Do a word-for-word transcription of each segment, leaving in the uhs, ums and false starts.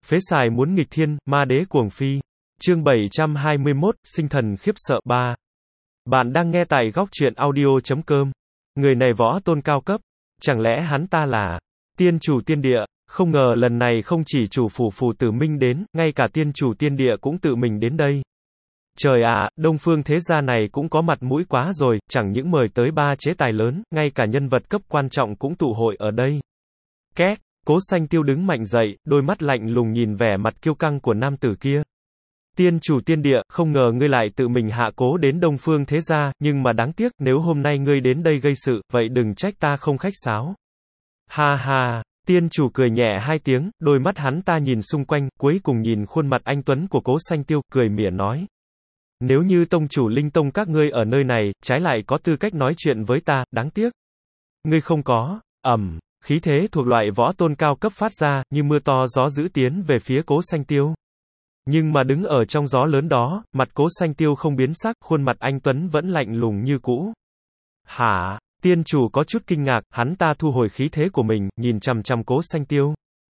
Phế xài muốn nghịch thiên, ma đế cuồng phi. Chương bảy trăm hai mươi mốt, sinh thần khiếp sợ ba. Bạn đang nghe tại góc truyện audio chấm com. Người này võ tôn cao cấp. Chẳng lẽ hắn ta là tiên chủ tiên địa? Không ngờ lần này không chỉ chủ phủ Phù Tử Minh đến, ngay cả tiên chủ tiên địa cũng tự mình đến đây. Trời ạ, à, Đông Phương thế gia này cũng có mặt mũi quá rồi, chẳng những mời tới ba chế tài lớn, ngay cả nhân vật cấp quan trọng cũng tụ hội ở đây. Két, Cố Xanh Tiêu đứng mạnh dậy, đôi mắt lạnh lùng nhìn vẻ mặt kiêu căng của nam tử kia. Tiên chủ tiên địa, không ngờ ngươi lại tự mình hạ cố đến Đông Phương thế gia, nhưng mà đáng tiếc, nếu hôm nay ngươi đến đây gây sự, vậy đừng trách ta không khách sáo. Ha ha, tiên chủ cười nhẹ hai tiếng, đôi mắt hắn ta nhìn xung quanh, cuối cùng nhìn khuôn mặt anh tuấn của Cố Xanh Tiêu, cười mỉa nói. Nếu như tông chủ Linh Tông các ngươi ở nơi này, trái lại có tư cách nói chuyện với ta, đáng tiếc. Ngươi không có, ầm, khí thế thuộc loại võ tôn cao cấp phát ra, như mưa to gió dữ tiến về phía Cố Xanh Tiêu. Nhưng mà đứng ở trong gió lớn đó, mặt Cố Xanh Tiêu không biến sắc, khuôn mặt anh tuấn vẫn lạnh lùng như cũ. Hả? Tiên chủ có chút kinh ngạc, hắn ta thu hồi khí thế của mình, nhìn chằm chằm Cố Xanh Tiêu.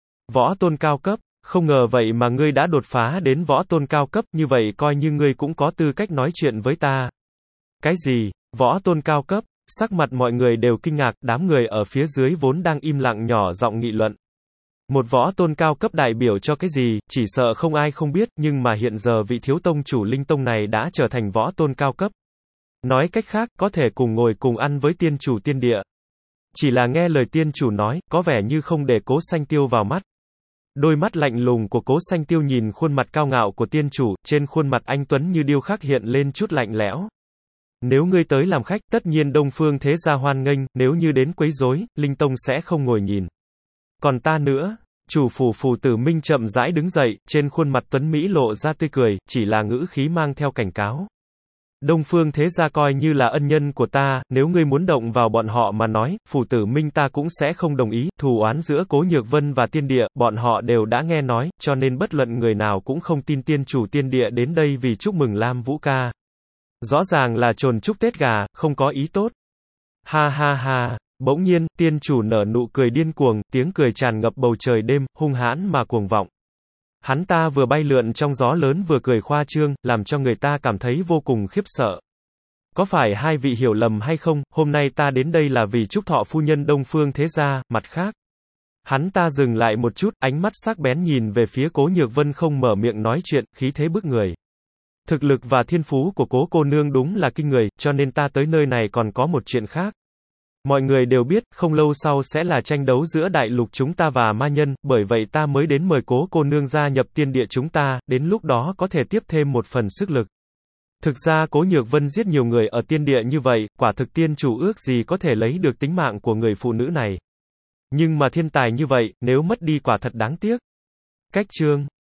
Võ tôn cao cấp, không ngờ vậy mà ngươi đã đột phá đến võ tôn cao cấp, như vậy coi như ngươi cũng có tư cách nói chuyện với ta. Cái gì? Võ tôn cao cấp? Sắc mặt mọi người đều kinh ngạc, đám người ở phía dưới vốn đang im lặng nhỏ giọng nghị luận. Một võ tôn cao cấp đại biểu cho cái gì, chỉ sợ không ai không biết, nhưng mà hiện giờ vị thiếu tông chủ Linh Tông này đã trở thành võ tôn cao cấp. Nói cách khác, có thể cùng ngồi cùng ăn với tiên chủ tiên địa. Chỉ là nghe lời tiên chủ nói, có vẻ như không để Cố Xanh Tiêu vào mắt. Đôi mắt lạnh lùng của Cố Xanh Tiêu nhìn khuôn mặt cao ngạo của tiên chủ, trên khuôn mặt anh tuấn như điêu khắc hiện lên chút lạnh lẽo. Nếu ngươi tới làm khách, tất nhiên Đông Phương thế gia hoan nghênh, nếu như đến quấy rối, Linh Tông sẽ không ngồi nhìn. Còn ta nữa, chủ phủ Phù Tử Minh chậm rãi đứng dậy, trên khuôn mặt tuấn Mỹ lộ ra tươi cười, chỉ là ngữ khí mang theo cảnh cáo. Đông Phương thế gia coi như là ân nhân của ta, nếu ngươi muốn động vào bọn họ mà nói, Phù Tử Minh ta cũng sẽ không đồng ý, thù oán giữa Cố Nhược Vân và tiên địa, bọn họ đều đã nghe nói, cho nên bất luận người nào cũng không tin tiên chủ tiên địa đến đây vì chúc mừng Lam Vũ ca. Rõ ràng là trồn chúc Tết gà, không có ý tốt. Ha ha ha, bỗng nhiên, tiên chủ nở nụ cười điên cuồng, tiếng cười tràn ngập bầu trời đêm, hung hãn mà cuồng vọng. Hắn ta vừa bay lượn trong gió lớn vừa cười khoa trương, làm cho người ta cảm thấy vô cùng khiếp sợ. Có phải hai vị hiểu lầm hay không, hôm nay ta đến đây là vì chúc thọ phu nhân Đông Phương thế gia, mặt khác. Hắn ta dừng lại một chút, ánh mắt sắc bén nhìn về phía Cố Nhược Vân không mở miệng nói chuyện, khí thế bức người. Thực lực và thiên phú của Cố cô nương đúng là kinh người, cho nên ta tới nơi này còn có một chuyện khác. Mọi người đều biết, không lâu sau sẽ là tranh đấu giữa đại lục chúng ta và ma nhân, bởi vậy ta mới đến mời Cố cô nương gia nhập tiên địa chúng ta, đến lúc đó có thể tiếp thêm một phần sức lực. Thực ra Cố Nhược Vân giết nhiều người ở tiên địa như vậy, quả thực tiên chủ ước gì có thể lấy được tính mạng của người phụ nữ này. Nhưng mà thiên tài như vậy, nếu mất đi quả thật đáng tiếc. Cách chương